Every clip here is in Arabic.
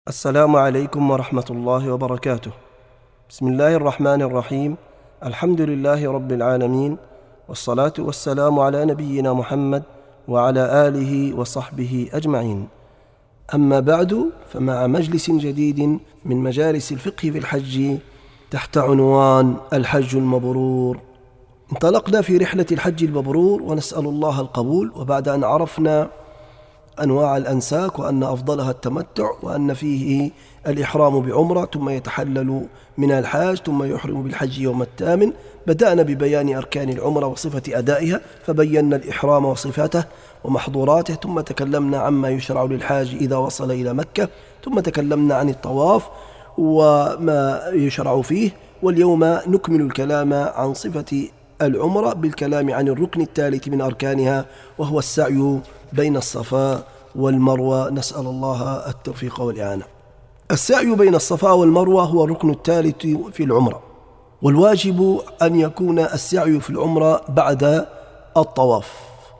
السلام عليكم ورحمة الله وبركاته. بسم الله الرحمن الرحيم. الحمد لله رب العالمين، والصلاة والسلام على نبينا محمد وعلى آله وصحبه أجمعين. أما بعد، فمع مجلس جديد من مجالس الفقه في الحج تحت عنوان الحج المبرور. انطلقنا في رحلة الحج المبرور ونسأل الله القبول، وبعد أن عرفنا أنواع الأنساك وأن أفضلها التمتع، وأن فيه الإحرام بعمرة ثم يتحلل من الحاج ثم يحرم بالحج يوم الثامن، بدأنا ببيان أركان العمرة وصفة أدائها، فبينا الإحرام وصفاته ومحظوراته، ثم تكلمنا عما يشرع للحاج إذا وصل إلى مكة، ثم تكلمنا عن الطواف وما يشرع فيه. واليوم نكمل الكلام عن صفة العمرة بالكلام عن الركن الثالث من أركانها، وهو السعي بين الصفا والمروة. نسأل الله التوفيق والإعانة. السعي بين الصفا والمروة هو الركن الثالث في العمرة، والواجب أن يكون السعي في العمرة بعد الطواف،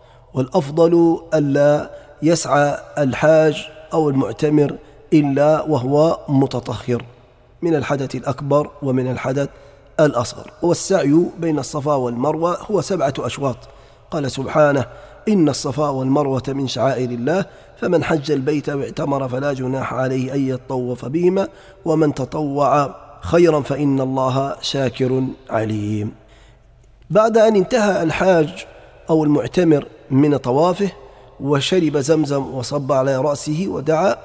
والأفضل ألا يسعى الحاج أو المعتمر إلا وهو متطهر من الحدث الأكبر ومن الحدث الأصغر. والسعي بين الصفا والمروة هو 7 أشواط. قال سبحانه: إن الصفا والمروة من شعائر الله، فمن حج البيت واعتمر فلا جناح عليه أن يطوف بهما، ومن تطوع خيرا فإن الله شاكر عليم. بعد أن انتهى الحاج أو المعتمر من طوافه وشرب زمزم وصب على رأسه ودعا،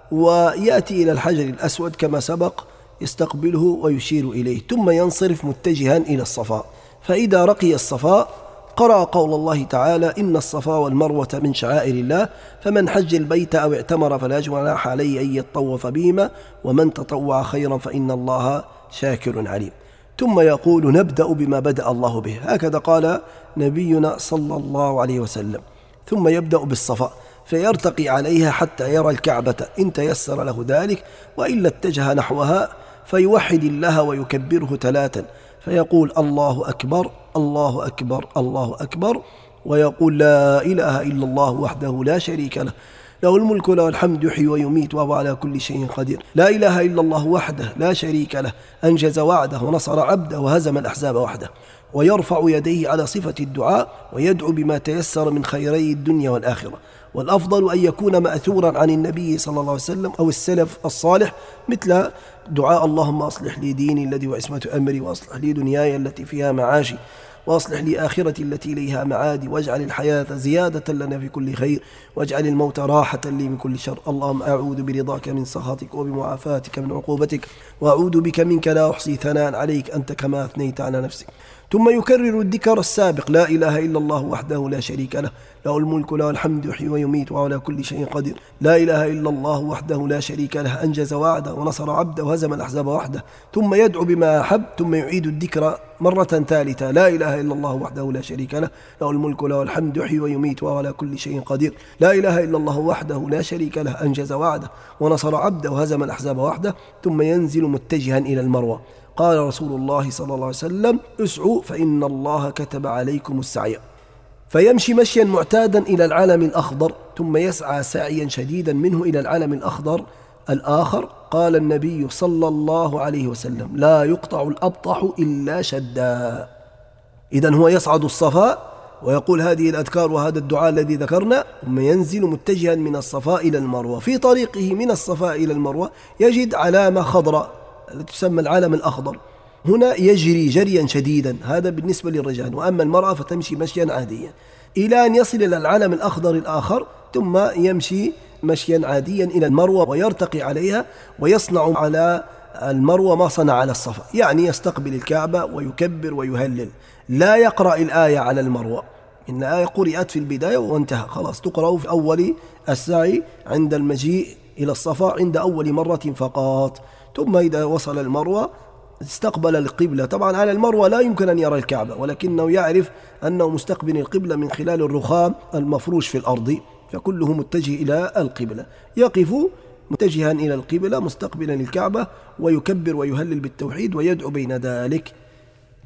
ويأتي إلى الحجر الأسود كما سبق يستقبله ويشير إليه، ثم ينصرف متجها إلى الصفا. فإذا رقي الصفا قرأ قول الله تعالى: إن الصفا والمروة من شعائر الله، فمن حج البيت أو اعتمر فلا جناح عليه أن يطوف بهما، ومن تطوع خيرا فإن الله شاكر عليم. ثم يقول: نبدأ بما بدأ الله به، هكذا قال نبينا صلى الله عليه وسلم. ثم يبدأ بالصفا فيرتقي عليها حتى يرى الكعبة إن تيسر له ذلك، وإلا اتجه نحوها فيوحد الله ويكبره 3، فيقول: الله أكبر الله أكبر الله أكبر، ويقول: لا إله إلا الله وحده لا شريك له، له الملك وله الحمد يحيي ويميت وهو على كل شيء قدير، لا إله إلا الله وحده لا شريك له، أنجز وعده ونصر عبده وهزم الأحزاب وحده. ويرفع يديه على صفة الدعاء ويدعو بما تيسر من خيري الدنيا والآخرة. والأفضل أن يكون مأثورا عن النبي صلى الله عليه وسلم أو السلف الصالح، مثل دعاء: اللهم أصلح لي ديني الذي هو عصمة أمري، وأصلح لي دنياي التي فيها معاشي، وأصلح لي آخرتي التي إليها معادي، واجعل الحياة زيادة لنا في كل خير، واجعل الموت راحة لي من كل شر. اللهم أعوذ برضاك من سخطك وبمعافاتك من عقوبتك، وأعوذ بك منك لا أحصي ثناء عليك أنت كما أثنيت على نفسك. ثم يكرر الذكر السابق: لا إله إلا الله وحده لا شريك له، له الملك وله الحمد يحيي ويميت وهو على كل شيء قدير، لا إله إلا الله وحده لا شريك له، أنجز وعده ونصر عبده وهزم الأحزاب وحده. ثم يدعو بما أحب، ثم يعيد الذكر مرة ثالثة: لا إله إلا الله وحده لا شريك له، له الملك وله الحمد يحيي ويميت وهو على كل شيء قدير، لا إله إلا الله وحده لا شريك له، أنجز وعده ونصر عبده وهزم الأحزاب وحده. ثم ينزل متجها إلى المروة. قال رسول الله صلى الله عليه وسلم: اسعوا فإن الله كتب عليكم السعي. فيمشي مشيا معتادا إلى العلم الأخضر، ثم يسعى سعيا شديدا منه إلى العلم الأخضر الآخر. قال النبي صلى الله عليه وسلم: لا يقطع الأبطح إلا شدا. إذن هو يصعد الصفا ويقول هذه الأذكار وهذا الدعاء الذي ذكرنا، ثم ينزل متجها من الصفا إلى المروة. في طريقه من الصفا إلى المروة يجد علامة خضراء التي تسمى العلم الأخضر، هنا يجري جريا شديدا، هذا بالنسبة للرجال، وأما المرأة فتمشي مشيا عاديا إلى أن يصل إلى العلم الأخضر الآخر، ثم يمشي مشيا عاديا إلى المروة ويرتقي عليها، ويصنع على المروة ما صنع على الصفا، يعني يستقبل الكعبة ويكبر ويهلل. لا يقرأ الآية على المروة، إن الآية قرأت في البداية وانتهى، خلاص تقرأ في أول السعي عند المجيء إلى الصفا عند أول مرة فقط. ثم إذا وصل المروة استقبل القبلة. طبعا على المروة لا يمكن أن يرى الكعبة، ولكنه يعرف أنه مستقبل القبلة من خلال الرخام المفروش في الأرض، فكله متجه إلى القبلة. يقف متجها إلى القبلة مستقبلا الكعبة ويكبر ويهلل بالتوحيد ويدعو بين ذلك.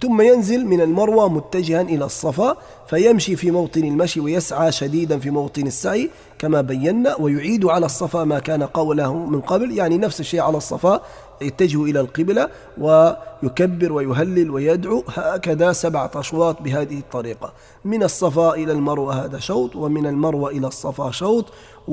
ثم ينزل من المروة متجها إلى الصفا، فيمشي في موطن المشي ويسعى شديدا في موطن السعي كما بينا، ويعيد على الصفا ما كان قوله من قبل، يعني نفس الشيء على الصفا، يتجه إلى القبلة ويكبر ويهلل ويدعو، هكذا 7 أشواط بهذه الطريقة. من الصفا إلى المروة هذا شوط، ومن المروة إلى الصفا شوط.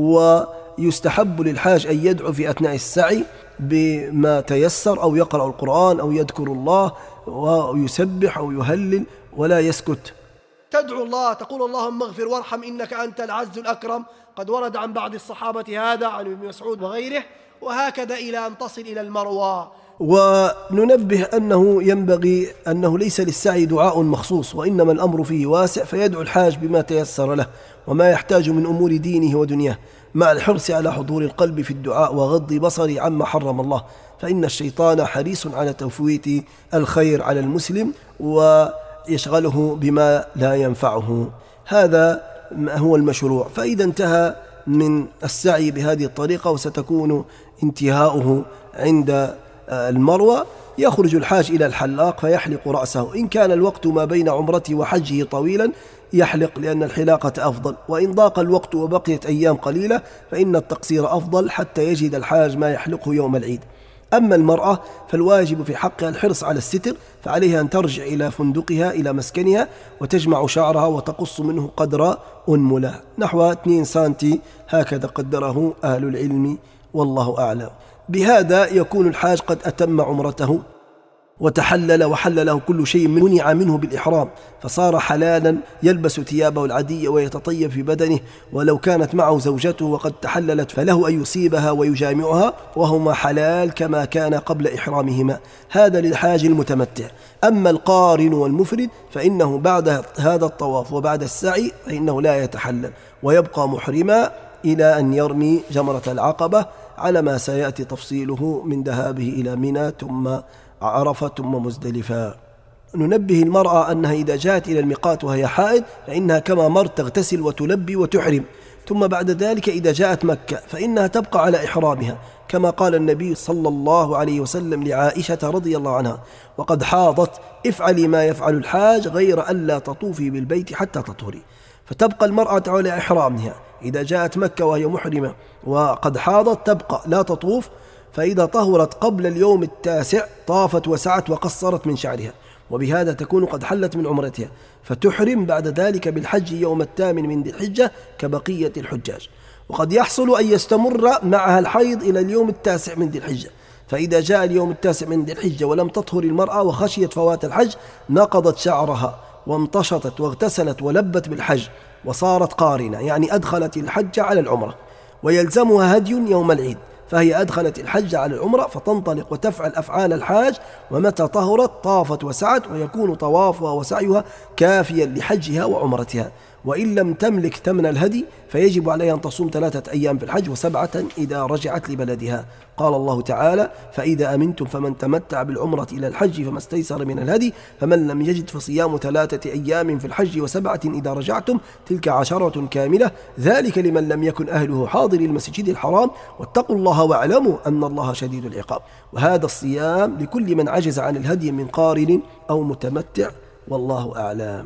ويستحب للحاج أن يدعو في أثناء السعي بما تيسر، أو يقرأ القرآن أو يذكر الله ويسبح أو يهلل ولا يسكت. تدعو الله، تقول اللهم اغفر وارحم إنك أنت العز الأكرم. قد ورد عن بعض الصحابة هذا، عن ابن مسعود وغيره، وهكذا إلى أن تصل إلى المروة. وننبه أنه ينبغي أنه ليس للسعي دعاء مخصوص، وإنما الأمر فيه واسع، فيدعو الحاج بما تيسر له وما يحتاج من أمور دينه ودنياه، مع الحرص على حضور القلب في الدعاء وغض بصره عما حرم الله، فإن الشيطان حريص على تفويت الخير على المسلم ويشغله بما لا ينفعه. هذا هو المشروع. فإذا انتهى من السعي بهذه الطريقة، وستكون انتهاؤه عند المروة، يخرج الحاج إلى الحلاق فيحلق رأسه. إن كان الوقت ما بين عمرته وحجه طويلا يحلق، لأن الحلاقة أفضل، وإن ضاق الوقت وبقيت أيام قليلة فإن التقصير أفضل حتى يجد الحاج ما يحلقه يوم العيد. أما المرأة فالواجب في حقها الحرص على الستر، فعليها أن ترجع إلى فندقها إلى مسكنها وتجمع شعرها وتقص منه قدر أنملة نحو 2 سنتي، هكذا قدره أهل العلم والله أعلم. بهذا يكون الحاج قد أتم عمرته وتحلل، وحل له كل شيء منع منه بالإحرام، فصار حلالا يلبس ثيابه العادية ويتطيب في بدنه، ولو كانت معه زوجته وقد تحللت فله أن يصيبها ويجامعها، وهما حلال كما كان قبل إحرامهما. هذا للحاج المتمتع. أما القارن والمفرد فإنه بعد هذا الطواف وبعد السعي فإنه لا يتحلل ويبقى محرما إلى أن يرمي جمرة العقبة، على ما سيأتي تفصيله من ذهابه إلى منى ثم عرفة ثم مزدلفة. ننبه المرأة أنها إذا جاءت إلى الميقات وهي حائض فإنها كما مر تغتسل وتلبي وتحرم، ثم بعد ذلك إذا جاءت مكة فإنها تبقى على إحرامها، كما قال النبي صلى الله عليه وسلم لعائشة رضي الله عنها: وقد حاضت افعلي ما يفعل الحاج غير ألا تطوفي بالبيت حتى تطهري. فتبقى المرأة على إحرامها، إذا جاءت مكة وهي محرمة وقد حاضت تبقى لا تطوف، فإذا طهرت قبل اليوم 9 طافت وسعت وقصرت من شعرها، وبهذا تكون قد حلت من عمرتها، فتحرم بعد ذلك بالحج يوم 8 من ذي الحجة كبقية الحجاج. وقد يحصل أن يستمر معها الحيض إلى اليوم 9 من ذي الحجة، فإذا جاء اليوم 9 من ذي الحجة ولم تطهر المرأة وخشيت فوات الحج نقضت شعرها وامتشطت واغتسلت ولبت بالحج وصارت قارنة، يعني أدخلت الحج على العمرة، ويلزمها هدي يوم العيد، فهي أدخلت الحج على العمرة فتنطلق وتفعل أفعال الحاج، ومتى طهرت طافت وسعت، ويكون طوافها وسعيها كافيا لحجها وعمرتها. وإن لم تملك ثمن الهدي فيجب عليها أن تصوم 3 أيام في الحج و7 إذا رجعت لبلدها. قال الله تعالى: فإذا أمنتم فمن تمتع بالعمرة إلى الحج فما استيسر من الهدي، فمن لم يجد فصيام 3 أيام في الحج و7 إذا رجعتم، تلك 10 كاملة، ذلك لمن لم يكن أهله حاضر المسجد الحرام، واتقوا الله واعلموا أن الله شديد العقاب. وهذا الصيام لكل من عجز عن الهدي من قارن أو متمتع، والله أعلم.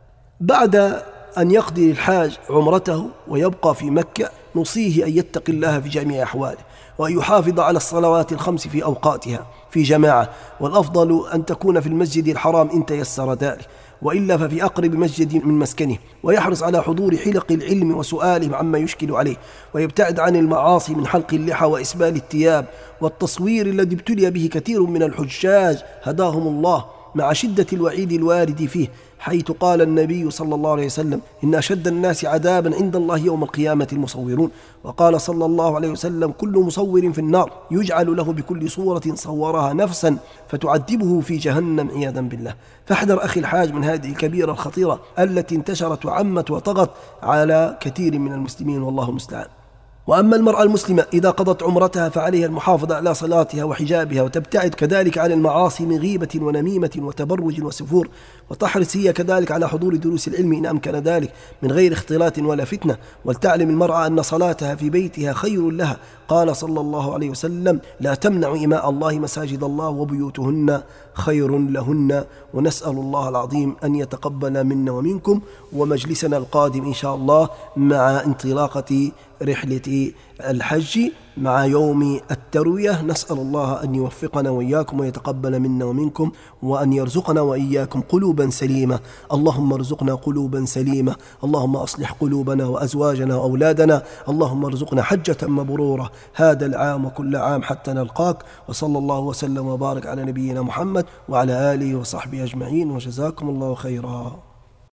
بعد أن يقضي الحاج عمرته ويبقى في مكة نصيه أن يتقي الله في جميع أحواله، وأن يحافظ على الصلوات ال5 في أوقاتها في جماعة، والأفضل أن تكون في المسجد الحرام إن تيسر ذلك، وإلا ففي أقرب مسجد من مسكنه، ويحرص على حضور حلق العلم وسؤالهم عما يشكل عليه، ويبتعد عن المعاصي من حلق اللحى وإسبال الثياب والتصوير الذي ابتلي به كثير من الحجاج هداهم الله، مع شدة الوعيد الوارد فيه، حيث قال النبي صلى الله عليه وسلم: إن أشد الناس عذابا عند الله يوم القيامة المصورون. وقال صلى الله عليه وسلم: كل مصور في النار، يجعل له بكل صورة صورها نفسا فتعذبه في جهنم عياذا بالله. فاحذر أخي الحاج من هذه الكبيرة الخطيرة التي انتشرت وعمت وطغت على كثير من المسلمين، والله المستعان. وأما المرأة المسلمة إذا قضت عمرتها فعليها المحافظة على صلاتها وحجابها، وتبتعد كذلك عن المعاصي من غيبة ونميمة وتبرج وسفور، وتحرص هي كذلك على حضور دروس العلم إن أمكن ذلك من غير اختلاط ولا فتنة. ولتعلم المرأة أن صلاتها في بيتها خير لها، قال صلى الله عليه وسلم: لا تمنع إماء الله مساجد الله وبيوتهن خير لهن. ونسأل الله العظيم أن يتقبل منا ومنكم، ومجلسنا القادم إن شاء الله مع انطلاقة رحلة الحج مع يوم التروية. نسأل الله أن يوفقنا وإياكم ويتقبل منا ومنكم، وأن يرزقنا وإياكم قلوبا سليمة. اللهم ارزقنا قلوبا سليمة، اللهم أصلح قلوبنا وأزواجنا وأولادنا، اللهم ارزقنا حجة مبرورة هذا العام وكل عام حتى نلقاك. وصلى الله وسلم وبارك على نبينا محمد وعلى آله وصحبه أجمعين، وجزاكم الله خيرا.